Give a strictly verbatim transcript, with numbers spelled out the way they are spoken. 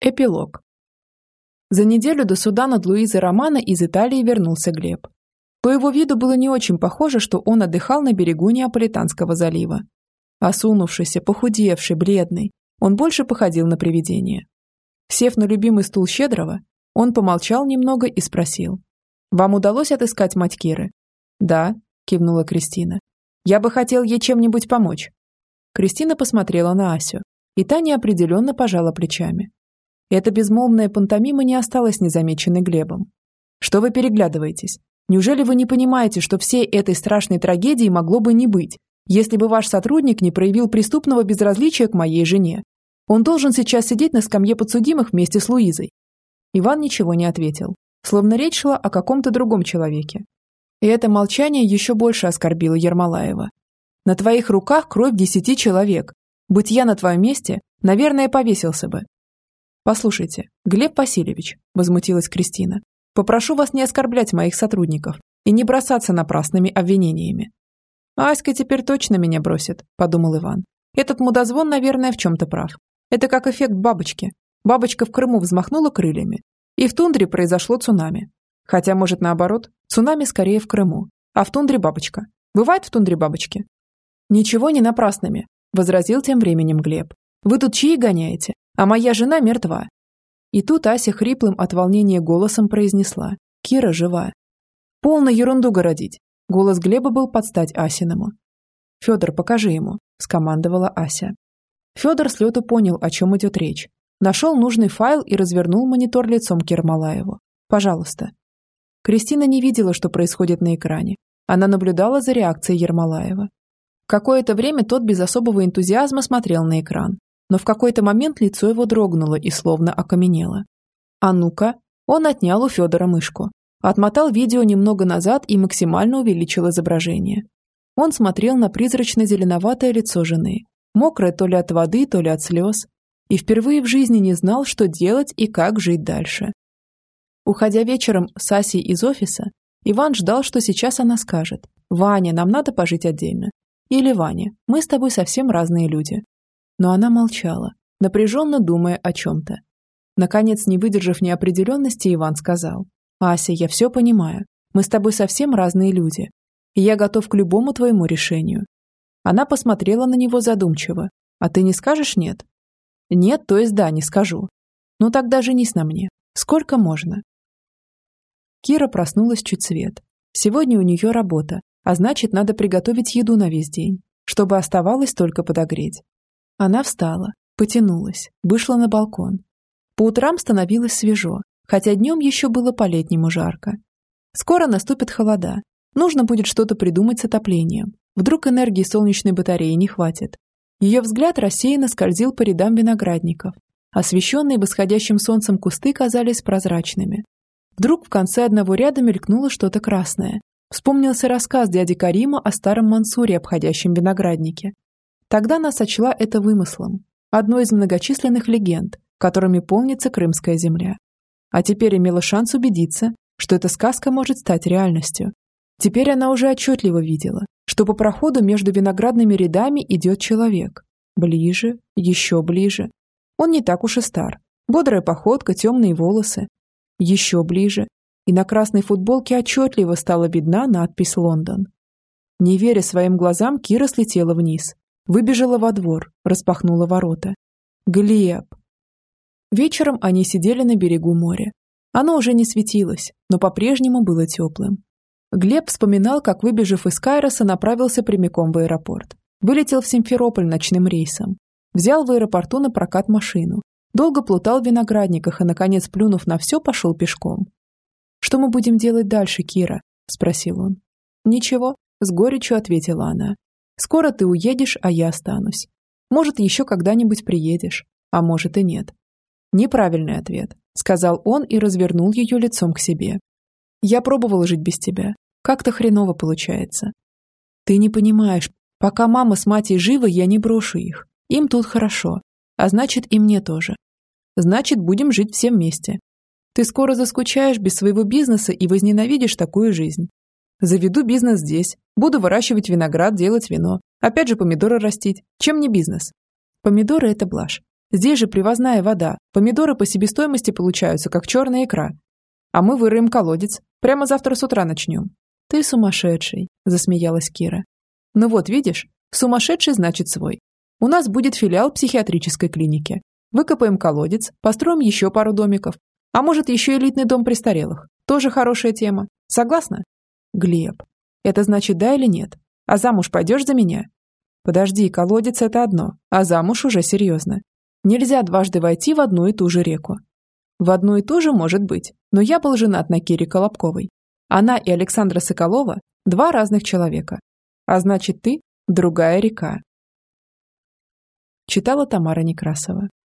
Эпилог. За неделю до суда над Луизой Романо из Италии вернулся Глеб. По его виду было не очень похоже, что он отдыхал на берегу Неаполитанского залива. Осунувшийся, похудевший, бледный, он больше походил на привидение. Сев на любимый стул Щедрого, он помолчал немного и спросил: «Вам удалось отыскать мать Киры?» «Да», – кивнула Кристина. «Я бы хотел ей чем-нибудь помочь». Кристина посмотрела на Асю, и та неопределенно пожала плечами. Эта безмолвная пантомима не осталась незамеченной Глебом. «Что вы переглядываетесь? Неужели вы не понимаете, что всей этой страшной трагедии могло бы не быть, если бы ваш сотрудник не проявил преступного безразличия к моей жене? Он должен сейчас сидеть на скамье подсудимых вместе с Луизой». Иван ничего не ответил, словно речь шла о каком-то другом человеке. И это молчание еще больше оскорбило Ермолаева. «На твоих руках кровь десяти человек. Будь я на твоем месте, наверное, повесился бы». «Послушайте, Глеб Васильевич», – возмутилась Кристина, – «попрошу вас не оскорблять моих сотрудников и не бросаться напрасными обвинениями». «Аська теперь точно меня бросит», – подумал Иван. «Этот мудозвон, наверное, в чем-то прав. Это как эффект бабочки. Бабочка в Крыму взмахнула крыльями, и в тундре произошло цунами. Хотя, может, наоборот, цунами скорее в Крыму, а в тундре бабочка. Бывает в тундре бабочки?» «Ничего не напрасными», – возразил тем временем Глеб. «Вы тут чьи гоняете? А моя жена мертва». И тут Ася хриплым от волнения голосом произнесла: «Кира жива». «Полно ерунду городить». Голос Глеба был под стать Асиному. «Федор, покажи ему», – скомандовала Ася. Федор с лету понял, о чем идет речь. Нашел нужный файл и развернул монитор лицом к Ермолаеву. «Пожалуйста». Кристина не видела, что происходит на экране. Она наблюдала за реакцией Ермолаева. Какое-то время тот без особого энтузиазма смотрел на экран, но в какой-то момент лицо его дрогнуло и словно окаменело. «А ну-ка!» Он отнял у Федора мышку, отмотал видео немного назад и максимально увеличил изображение. Он смотрел на призрачно-зеленоватое лицо жены, мокрое то ли от воды, то ли от слез, и впервые в жизни не знал, что делать и как жить дальше. Уходя вечером с Асей из офиса, Иван ждал, что сейчас она скажет: «Ваня, нам надо пожить отдельно». Или: «Ваня, мы с тобой совсем разные люди». Но она молчала, напряженно думая о чем-то. Наконец, не выдержав неопределенности, Иван сказал: «Ася, я все понимаю. Мы с тобой совсем разные люди. И я готов к любому твоему решению». Она посмотрела на него задумчиво. «А ты не скажешь нет?» «Нет, то есть да, не скажу». «Ну тогда женись на мне. Сколько можно?» Кира проснулась чуть свет. Сегодня у нее работа, а значит, надо приготовить еду на весь день, чтобы оставалось только подогреть. Она встала, потянулась, вышла на балкон. По утрам становилось свежо, хотя днем еще было по-летнему жарко. Скоро наступит холода. Нужно будет что-то придумать с отоплением. Вдруг энергии солнечной батареи не хватит. Ее взгляд рассеянно скользил по рядам виноградников. Освещенные восходящим солнцем кусты казались прозрачными. Вдруг в конце одного ряда мелькнуло что-то красное. Вспомнился рассказ дяди Карима о старом Мансуре, обходящем виноградники. Тогда она сочла это вымыслом, одной из многочисленных легенд, которыми полнится крымская земля. А теперь имела шанс убедиться, что эта сказка может стать реальностью. Теперь она уже отчетливо видела, что по проходу между виноградными рядами идет человек. Ближе, еще ближе. Он не так уж и стар. Бодрая походка, темные волосы. Еще ближе. И на красной футболке отчетливо стала видна надпись «Лондон». Не веря своим глазам, Кира слетела вниз. Выбежала во двор, распахнула ворота. «Глеб!» Вечером они сидели на берегу моря. Оно уже не светилось, но по-прежнему было теплым. Глеб вспоминал, как, выбежав из Кайроса, направился прямиком в аэропорт. Вылетел в Симферополь ночным рейсом. Взял в аэропорту на прокат машину. Долго плутал в виноградниках и, наконец, плюнув на все, пошел пешком. «Что мы будем делать дальше, Кира?» – спросил он. «Ничего», – с горечью ответила она. «Скоро ты уедешь, а я останусь. Может, еще когда-нибудь приедешь, а может и нет». «Неправильный ответ», – сказал он и развернул ее лицом к себе. «Я пробовал жить без тебя. Как-то хреново получается. Ты не понимаешь, пока мама с Матей живы, я не брошу их. Им тут хорошо, а значит и мне тоже. Значит, будем жить все вместе. Ты скоро заскучаешь без своего бизнеса и возненавидишь такую жизнь. Заведу бизнес здесь, буду выращивать виноград, делать вино, опять же помидоры растить. Чем не бизнес? Помидоры – это блажь. Здесь же привозная вода, помидоры по себестоимости получаются, как черная икра. А мы выроем колодец, прямо завтра с утра начнем». «Ты сумасшедший», – засмеялась Кира. «Ну вот, видишь, сумасшедший значит свой. У нас будет филиал психиатрической клиники. Выкопаем колодец, построим еще пару домиков. А может, еще элитный дом престарелых. Тоже хорошая тема. Согласна?» «Глеб, это значит да или нет? А замуж пойдешь за меня?» «Подожди, колодец – это одно, а замуж уже серьезно. Нельзя дважды войти в одну и ту же реку». «В одну и ту же может быть, но я был женат на Кире Колобковой. Она и Александра Соколова – два разных человека. А значит, ты – другая река». Читала Тамара Некрасова.